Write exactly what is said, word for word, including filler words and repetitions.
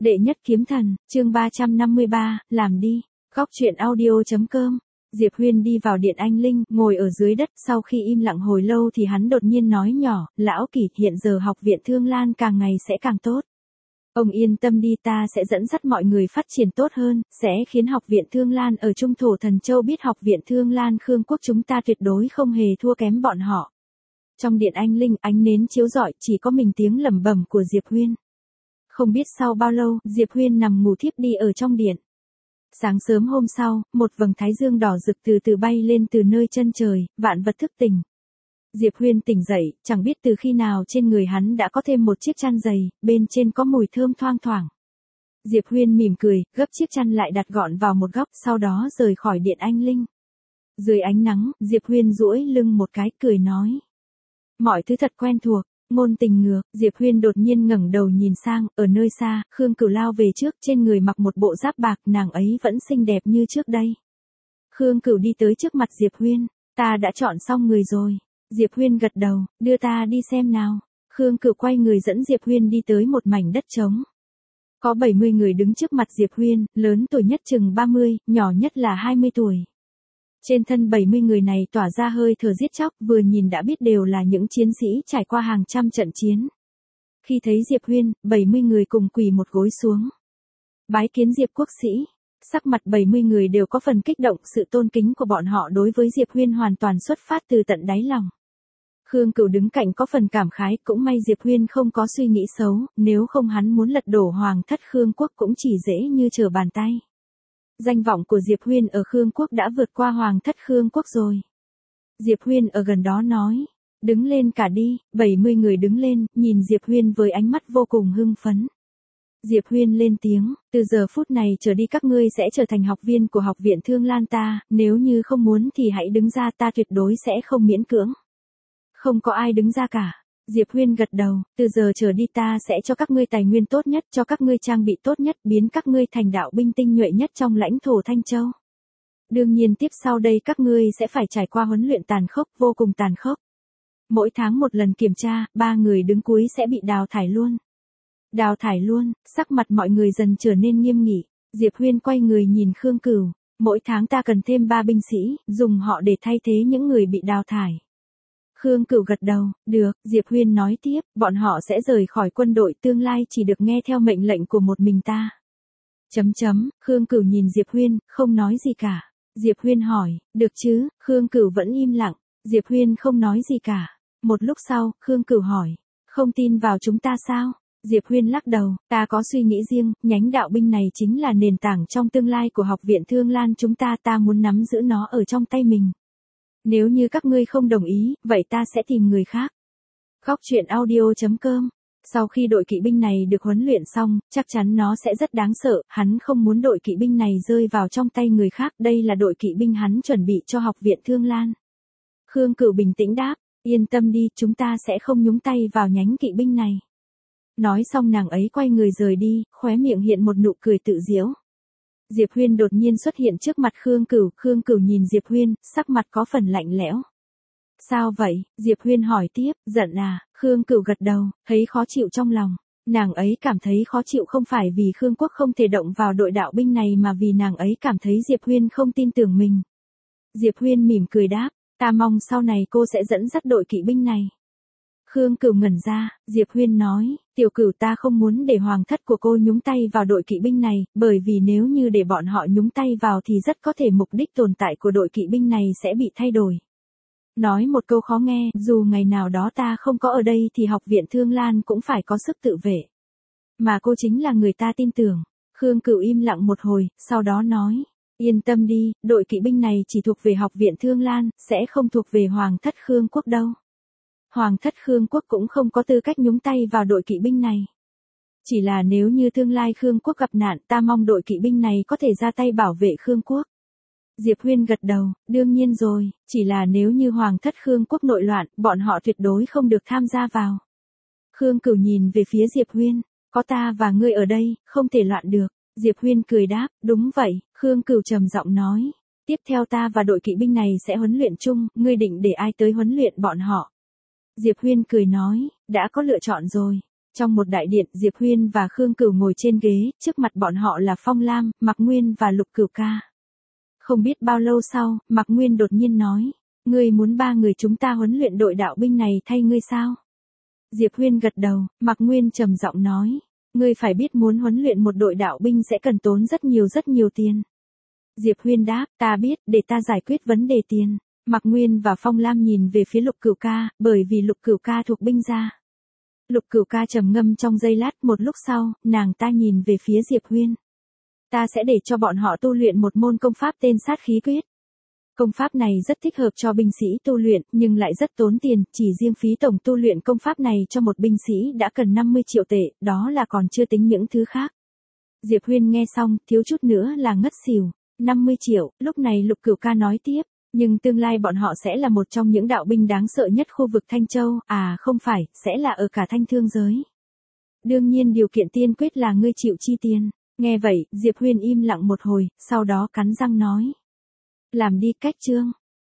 Đệ nhất kiếm thần, chương ba trăm năm mươi ba, làm đi. Góc truyện audio.com. Diệp Huyên đi vào điện anh Linh, ngồi ở dưới đất, sau khi im lặng hồi lâu thì hắn đột nhiên nói nhỏ, lão Kỷ, hiện giờ học viện Thương Lan càng ngày sẽ càng tốt. Ông yên tâm đi, ta sẽ dẫn dắt mọi người phát triển tốt hơn, sẽ khiến học viện Thương Lan ở Trung Thổ Thần Châu biết học viện Thương Lan Khương Quốc chúng ta tuyệt đối không hề thua kém bọn họ. Trong điện anh Linh, ánh nến chiếu rọi, chỉ có mình tiếng lẩm bẩm của Diệp Huyên. Không biết sau bao lâu, Diệp Huyên nằm ngủ thiếp đi ở trong điện. Sáng sớm hôm sau, một vầng thái dương đỏ rực từ từ bay lên từ nơi chân trời, vạn vật thức tỉnh. Diệp Huyên tỉnh dậy, chẳng biết từ khi nào trên người hắn đã có thêm một chiếc chăn dày, bên trên có mùi thơm thoang thoảng. Diệp Huyên mỉm cười, gấp chiếc chăn lại đặt gọn vào một góc, sau đó rời khỏi điện anh Linh. Dưới ánh nắng, Diệp Huyên duỗi lưng một cái, cười nói. Mọi thứ thật quen thuộc. Ngôn tình ngược, Diệp Huyên đột nhiên ngẩng đầu nhìn sang, ở nơi xa, Khương Cửu lao về trước, trên người mặc một bộ giáp bạc, nàng ấy vẫn xinh đẹp như trước đây. Khương Cửu đi tới trước mặt Diệp Huyên, ta đã chọn xong người rồi. Diệp Huyên gật đầu, đưa ta đi xem nào. Khương Cửu quay người dẫn Diệp Huyên đi tới một mảnh đất trống. Có bảy mươi người đứng trước mặt Diệp Huyên, lớn tuổi nhất chừng ba mươi, nhỏ nhất là hai mươi tuổi. Trên thân bảy mươi người này tỏa ra hơi thở giết chóc, vừa nhìn đã biết đều là những chiến sĩ trải qua hàng trăm trận chiến. Khi thấy Diệp Huyên, bảy mươi người cùng quỳ một gối xuống. Bái kiến Diệp quốc sĩ. Sắc mặt bảy mươi người đều có phần kích động, sự tôn kính của bọn họ đối với Diệp Huyên hoàn toàn xuất phát từ tận đáy lòng. Khương Cửu đứng cạnh có phần cảm khái, cũng may Diệp Huyên không có suy nghĩ xấu, nếu không hắn muốn lật đổ hoàng thất Khương quốc cũng chỉ dễ như trở bàn tay. Danh vọng của Diệp Huyên ở Khương Quốc đã vượt qua hoàng thất Khương Quốc rồi. Diệp Huyên ở gần đó nói, đứng lên cả đi, bảy mươi người đứng lên, nhìn Diệp Huyên với ánh mắt vô cùng hưng phấn. Diệp Huyên lên tiếng, từ giờ phút này trở đi các ngươi sẽ trở thành học viên của học viện Thương Lan ta, nếu như không muốn thì hãy đứng ra, ta tuyệt đối sẽ không miễn cưỡng. Không có ai đứng ra cả. Diệp Huyên gật đầu, từ giờ trở đi ta sẽ cho các ngươi tài nguyên tốt nhất, cho các ngươi trang bị tốt nhất, biến các ngươi thành đạo binh tinh nhuệ nhất trong lãnh thổ Thanh Châu. Đương nhiên tiếp sau đây các ngươi sẽ phải trải qua huấn luyện tàn khốc, vô cùng tàn khốc. Mỗi tháng một lần kiểm tra, ba người đứng cuối sẽ bị đào thải luôn. Đào thải luôn, sắc mặt mọi người dần trở nên nghiêm nghị. Diệp Huyên quay người nhìn Khương Cửu, mỗi tháng ta cần thêm ba binh sĩ, dùng họ để thay thế những người bị đào thải. Khương Cửu gật đầu, được, Diệp Huyên nói tiếp, bọn họ sẽ rời khỏi quân đội, tương lai chỉ được nghe theo mệnh lệnh của một mình ta. Chấm chấm, Khương Cửu nhìn Diệp Huyên, không nói gì cả. Diệp Huyên hỏi, được chứ, Khương Cửu vẫn im lặng, Diệp Huyên không nói gì cả. Một lúc sau, Khương Cửu hỏi, không tin vào chúng ta sao? Diệp Huyên lắc đầu, ta có suy nghĩ riêng, nhánh đạo binh này chính là nền tảng trong tương lai của học viện Thương Lan chúng ta, ta muốn nắm giữ nó ở trong tay mình. Nếu như các ngươi không đồng ý, vậy ta sẽ tìm người khác. Góc truyện audio.com. Sau khi đội kỵ binh này được huấn luyện xong, chắc chắn nó sẽ rất đáng sợ, hắn không muốn đội kỵ binh này rơi vào trong tay người khác, đây là đội kỵ binh hắn chuẩn bị cho học viện Thương Lan. Khương Cửu bình tĩnh đáp, yên tâm đi, chúng ta sẽ không nhúng tay vào nhánh kỵ binh này. Nói xong nàng ấy quay người rời đi, khóe miệng hiện một nụ cười tự giễu. Diệp Huyên đột nhiên xuất hiện trước mặt Khương Cửu, Khương Cửu nhìn Diệp Huyên, sắc mặt có phần lạnh lẽo. Sao vậy? Diệp Huyên hỏi tiếp, giận à? Khương Cửu gật đầu, thấy khó chịu trong lòng. Nàng ấy cảm thấy khó chịu không phải vì Khương Quốc không thể động vào đội đạo binh này mà vì nàng ấy cảm thấy Diệp Huyên không tin tưởng mình. Diệp Huyên mỉm cười đáp, ta mong sau này cô sẽ dẫn dắt đội kỵ binh này. Khương Cửu ngẩn ra, Diệp Huyên nói, tiểu Cửu ta không muốn để hoàng thất của cô nhúng tay vào đội kỵ binh này, bởi vì nếu như để bọn họ nhúng tay vào thì rất có thể mục đích tồn tại của đội kỵ binh này sẽ bị thay đổi. Nói một câu khó nghe, dù ngày nào đó ta không có ở đây thì học viện Thương Lan cũng phải có sức tự vệ. Mà cô chính là người ta tin tưởng. Khương Cửu im lặng một hồi, sau đó nói, yên tâm đi, đội kỵ binh này chỉ thuộc về học viện Thương Lan, sẽ không thuộc về hoàng thất Khương Quốc đâu. Hoàng thất Khương Quốc cũng không có tư cách nhúng tay vào đội kỵ binh này. Chỉ là nếu như tương lai Khương Quốc gặp nạn, ta mong đội kỵ binh này có thể ra tay bảo vệ Khương Quốc. Diệp Huyên gật đầu, đương nhiên rồi, chỉ là nếu như Hoàng thất Khương Quốc nội loạn, bọn họ tuyệt đối không được tham gia vào. Khương Cửu nhìn về phía Diệp Huyên, có ta và ngươi ở đây, không thể loạn được. Diệp Huyên cười đáp, đúng vậy, Khương Cửu trầm giọng nói. Tiếp theo ta và đội kỵ binh này sẽ huấn luyện chung, ngươi định để ai tới huấn luyện bọn họ? Diệp Huyên cười nói, đã có lựa chọn rồi. Trong một đại điện, Diệp Huyên và Khương Cửu ngồi trên ghế, trước mặt bọn họ là Phong Lam, Mạc Nguyên và Lục Cửu Ca. Không biết bao lâu sau, Mạc Nguyên đột nhiên nói, ngươi muốn ba người chúng ta huấn luyện đội đạo binh này thay ngươi sao? Diệp Huyên gật đầu, Mạc Nguyên trầm giọng nói, ngươi phải biết muốn huấn luyện một đội đạo binh sẽ cần tốn rất nhiều rất nhiều tiền. Diệp Huyên đáp, ta biết, để ta giải quyết vấn đề tiền. Mạc Nguyên và Phong Lam nhìn về phía Lục Cửu Ca, bởi vì Lục Cửu Ca thuộc binh gia. Lục Cửu Ca trầm ngâm trong giây lát, một lúc sau, nàng ta nhìn về phía Diệp Huyên. Ta sẽ để cho bọn họ tu luyện một môn công pháp tên sát khí quyết. Công pháp này rất thích hợp cho binh sĩ tu luyện, nhưng lại rất tốn tiền, chỉ riêng phí tổng tu luyện công pháp này cho một binh sĩ đã cần năm mươi triệu tệ, đó là còn chưa tính những thứ khác. Diệp Huyên nghe xong, thiếu chút nữa là ngất xỉu. năm mươi triệu, lúc này Lục Cửu Ca nói tiếp, nhưng tương lai bọn họ sẽ là một trong những đạo binh đáng sợ nhất khu vực Thanh Châu, à không phải, sẽ là ở cả Thanh Thương giới. Đương nhiên điều kiện tiên quyết là ngươi chịu chi tiền. Nghe vậy, Diệp Huyên im lặng một hồi, sau đó cắn răng nói. Làm đi, cách chương.